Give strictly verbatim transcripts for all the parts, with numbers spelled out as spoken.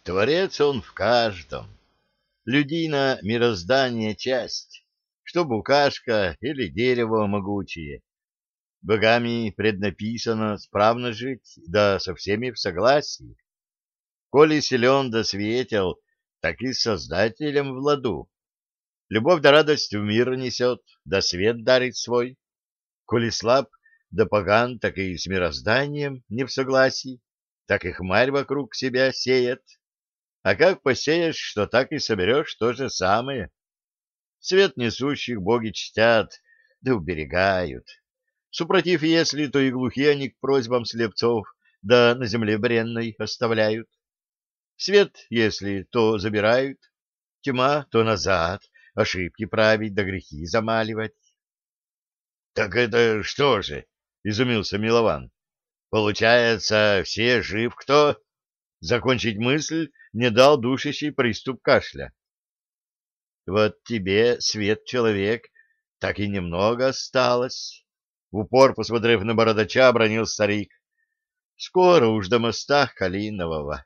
Творец он в каждом. Людина мироздание часть, что букашка или дерево могучее. Богами преднаписано справно жить, да со всеми в согласии. Коли силен да светел, так и с Создателем в ладу. Любовь да радость в мир несет, да свет дарит свой. Коли слаб да поган, так и с мирозданием не в согласии, так и хмарь вокруг себя сеет. А как посеешь, что так и соберешь то же самое. Свет несущих боги чтят, да уберегают. Супротив, если, то и глухи они к просьбам слепцов, да на земле бренной оставляют. Свет, если, то забирают, тьма, то назад, ошибки править да грехи замаливать. — Так это что же? — изумился Милован. — Получается, все жив кто? Закончить мысль не дал душащий приступ кашля. — Вот тебе, свет человек, так и немного осталось. В упор, посмотрев на бородача, обронил старик. — Скоро уж до моста Калинового.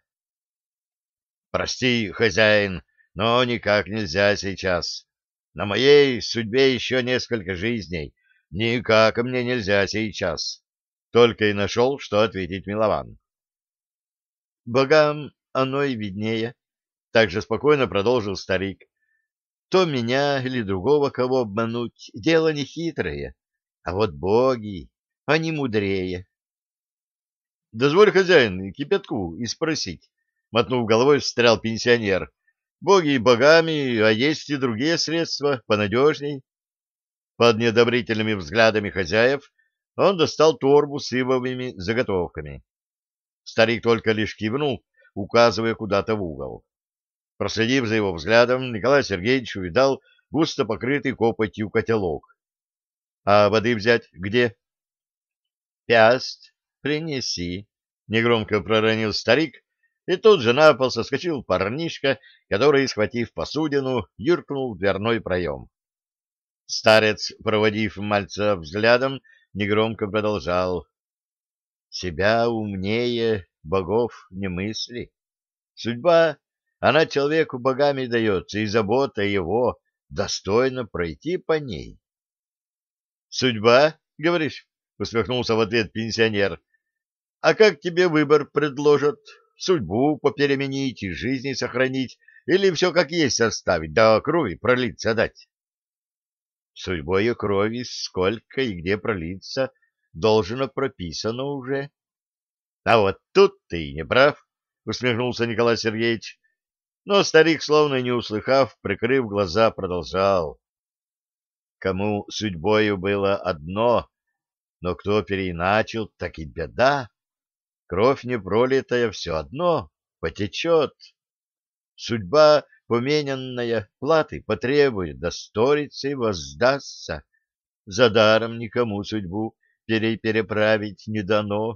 — Прости, хозяин, но никак нельзя сейчас. На моей судьбе еще несколько жизней. Никак мне нельзя сейчас. Только и нашел, что ответить Милован. — Богам оно и виднее, — также спокойно продолжил старик. — То меня или другого кого обмануть — дело нехитрое, а вот боги, они мудрее. — Дозволь, хозяин, кипятку и спросить, — мотнув головой, встрял пенсионер. — Боги богами, а есть и другие средства, понадежней. Под неодобрительными взглядами хозяев он достал торбу с ивовыми заготовками. Старик только лишь кивнул, указывая куда-то в угол. Проследив за его взглядом, Николай Сергеевич увидал густо покрытый копотью котелок. — А воды взять где? — Пяст, принеси, — негромко проронил старик, и тут же на пол соскочил парнишка, который, схватив посудину, юркнул в дверной проем. Старец, проводив мальца взглядом, негромко продолжал. — Себя умнее богов не мысли. Судьба, она человеку богами дается, и забота его достойно пройти по ней. — Судьба, говоришь? — усмехнулся в ответ пенсионер. — А как тебе выбор предложат? Судьбу попеременить и жизни сохранить, или все как есть оставить, да крови пролиться дать? — Судьбой крови сколько и где пролиться должно прописано уже. — А вот тут ты не прав, — усмехнулся Николай Сергеевич. Но старик, словно не услыхав, прикрыв глаза, продолжал. Кому судьбою было одно, но кто переиначил, так и беда. Кровь не пролитая все одно потечет. Судьба помененная платы потребует, да сторицей воздастся. За даром никому судьбу переправить не дано.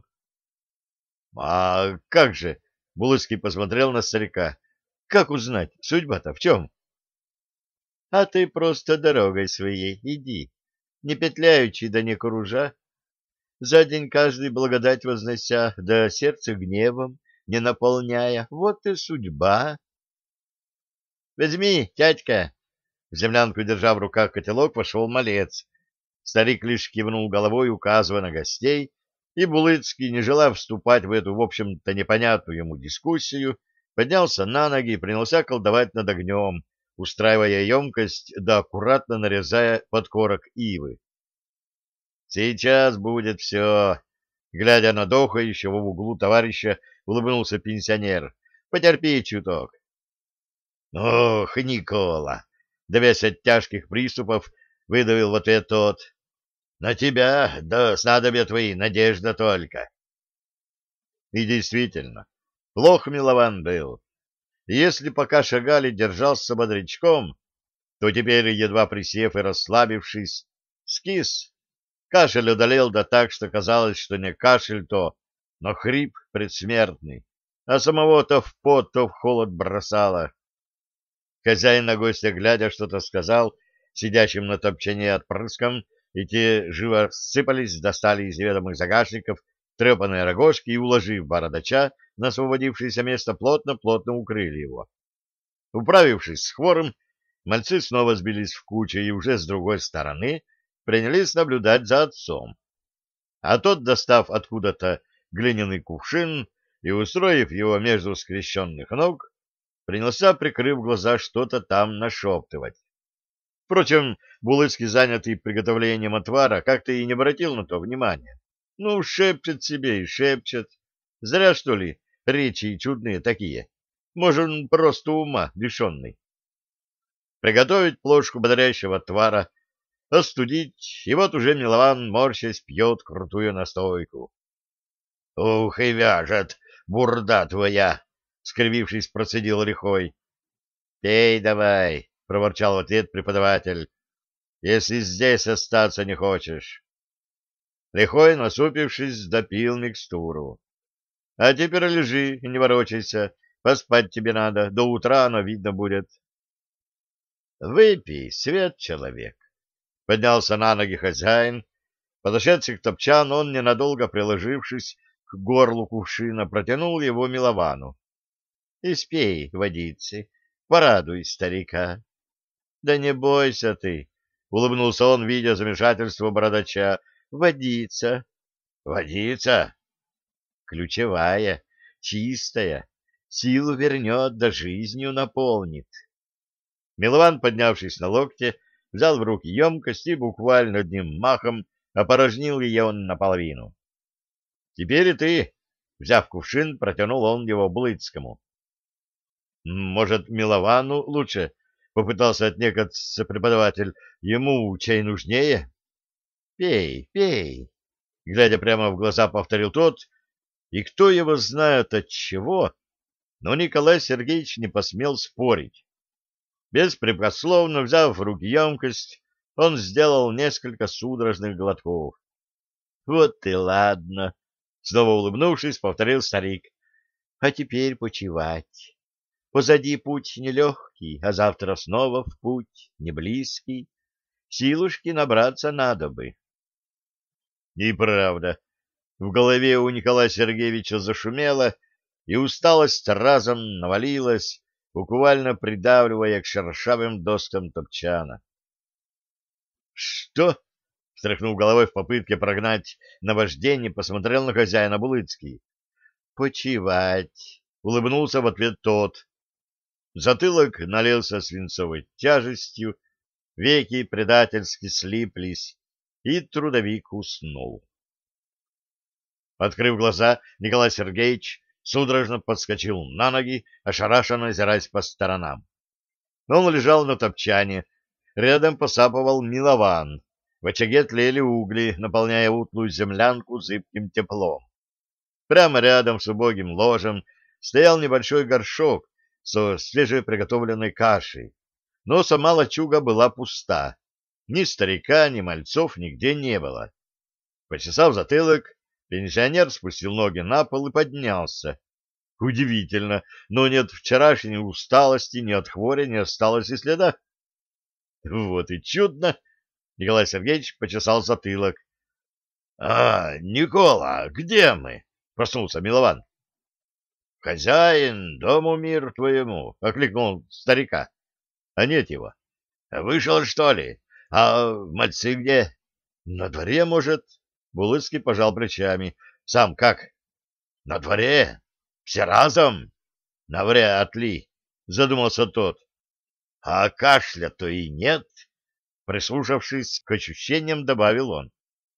— А как же? — Булыцкий посмотрел на старика. — Как узнать, судьба-то в чем? — А ты просто дорогой своей иди, не петляючи да не кружа. За день каждый благодать вознося, да сердце гневом не наполняя. Вот и судьба. — Возьми, тятька! В землянку, держа в руках котелок, вошел малец. Старик лишь кивнул головой, указывая на гостей, и Булыцкий, не желая вступать в эту, в общем-то, непонятную ему дискуссию, поднялся на ноги и принялся колдовать над огнем, устраивая емкость да аккуратно нарезая подкорок ивы. «Сейчас будет все!» Глядя на дохающего в углу товарища, улыбнулся пенсионер. «Потерпи чуток». «Ох, Никола!» Давясь от тяжких приступов, выдавил в ответ тот. «На тебя, да снадобья твои, надежда только». И действительно, плохо Милован был. Если пока шагали, держался бодрячком, то теперь, едва присев и расслабившись, скис. Кашель одолел да так, что казалось, что не кашель то, но хрип предсмертный, а самого то в пот, то в холод бросало. Хозяин на гостя глядя что-то сказал сидящим на топчине отпрыском, и те живо сыпались, достали из ведомых загашников трепанные рогожки и, уложив бородача, на освободившееся место, плотно-плотно укрыли его. Управившись с хвором, мальцы снова сбились в кучу и уже с другой стороны принялись наблюдать за отцом. А тот, достав откуда-то глиняный кувшин и устроив его между скрещенных ног, принялся, прикрыв глаза, что-то там нашептывать. Впрочем, Булыцкий, занятый приготовлением отвара, как-то и не обратил на то внимания. Ну, шепчет себе и шепчет. Зря, что ли, речи чудные такие. Может, он просто ума лишенный. Приготовить плошку бодрящего отвара, остудить, и вот уже Милован, морщась, пьет крутую настойку. — Ух, и вяжет, бурда твоя! — скривившись, процедил лихой. — Пей давай, — проворчал в ответ преподаватель, — если здесь остаться не хочешь. Лихой, насупившись, допил микстуру. — А теперь лежи и не ворочайся, поспать тебе надо, до утра оно видно будет. — Выпей, свет человек! — поднялся на ноги хозяин. Подошедший к топчану, он, ненадолго приложившись к горлу кувшина, протянул его Миловану. — Испей водицы, порадуй старика. — Да не бойся ты, — улыбнулся он, видя замешательство бородача. — Водица. — Водица? — Ключевая, чистая, силу вернет, да жизнью наполнит. Милован, поднявшись на локте, взял в руки емкость и буквально одним махом опорожнил ее наполовину. — Теперь и ты, — взяв кувшин, протянул он его Булыцкому. — Может, Миловану лучше? — попытался отнекаться преподаватель. — Ему чай нужнее? — Пей, пей, — глядя прямо в глаза, повторил тот, и кто его знает от чего, но Николай Сергеевич не посмел спорить. Беспрекословно взяв в руки емкость, он сделал несколько судорожных глотков. — Вот и ладно, — снова улыбнувшись, повторил старик. — А теперь почивать. Позади путь нелегкий, а завтра снова в путь неблизкий. Силушки набраться надо бы. И правда, в голове у Николая Сергеевича зашумело, и усталость разом навалилась, буквально придавливая к шершавым доскам топчана. — Что? — встряхнув головой в попытке прогнать наваждение, посмотрел на хозяина Булыцкий. — Почивать! — улыбнулся в ответ тот. Затылок налился свинцовой тяжестью, веки предательски слиплись, и трудовик уснул. Открыв глаза, Николай Сергеевич судорожно подскочил на ноги, ошарашенно озираясь по сторонам. Он лежал на топчане, рядом посапывал Милован, в очаге тлели угли, наполняя утлую землянку зыбким теплом. Прямо рядом с убогим ложем стоял небольшой горшок со свежеприготовленной кашей, но сама лачуга была пуста. Ни старика, ни мальцов нигде не было. Почесав затылок, пенсионер спустил ноги на пол и поднялся. Удивительно, но ни от вчерашней усталости, ни от хворя не осталось и следа. Вот и чудно! Николай Сергеевич почесал затылок. — А, Никола, где мы? — проснулся Милован. — Хозяин, дому мир твоему! — окликнул старика. — А нет его. — Вышел, что ли? А мальцы где? — На дворе, может. Булыцкий пожал плечами. — Сам как? — На дворе? Все разом? — Навряд ли, — задумался тот. — А кашля-то и нет. Прислушавшись к ощущениям, добавил он.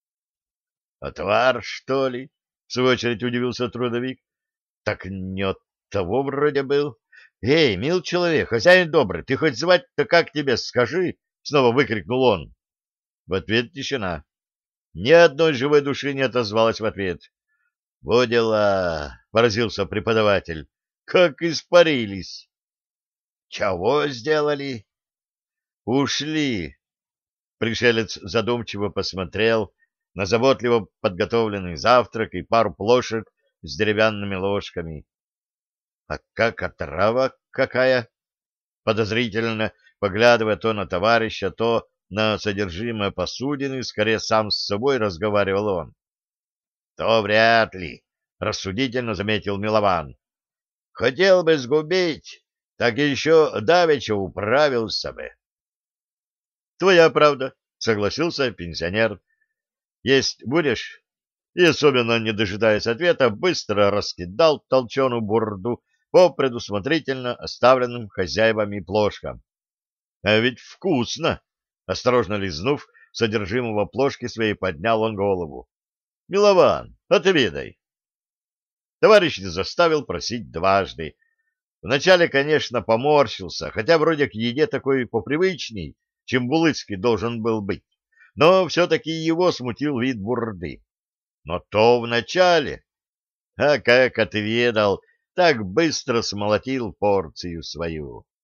— Отвар, что ли? — в свою очередь удивился трудовик. — Так не от того вроде был. — Эй, мил человек, хозяин добрый, ты хоть звать-то как тебе, скажи! — снова выкрикнул он. В ответ тишина. Ни одной живой души не отозвалась в ответ. — Во дела! — поразился преподаватель. — Как испарились! — Чего сделали? — Ушли! Пришелец задумчиво посмотрел на заботливо подготовленный завтрак и пару плошек с деревянными ложками. — А как отрава какая? Подозрительно, поглядывая то на товарища, то на содержимое посудины, скорее сам с собой разговаривал он. — То вряд ли, — рассудительно заметил Милован. — Хотел бы сгубить, так еще давеча управился бы. — Твоя правда, — согласился пенсионер. — Есть будешь? И, особенно не дожидаясь ответа, быстро раскидал толченую бурду по предусмотрительно оставленным хозяевами плошкам. — А ведь вкусно! — осторожно лизнув содержимого плошки своей, поднял он голову. — Милован, отведай. Товарищ не заставил просить дважды. Вначале, конечно, поморщился, хотя вроде к еде такой попривычней, чем Булыцкий должен был быть, но все-таки его смутил вид бурды. Но то вначале, а как отведал, так быстро смолотил порцию свою.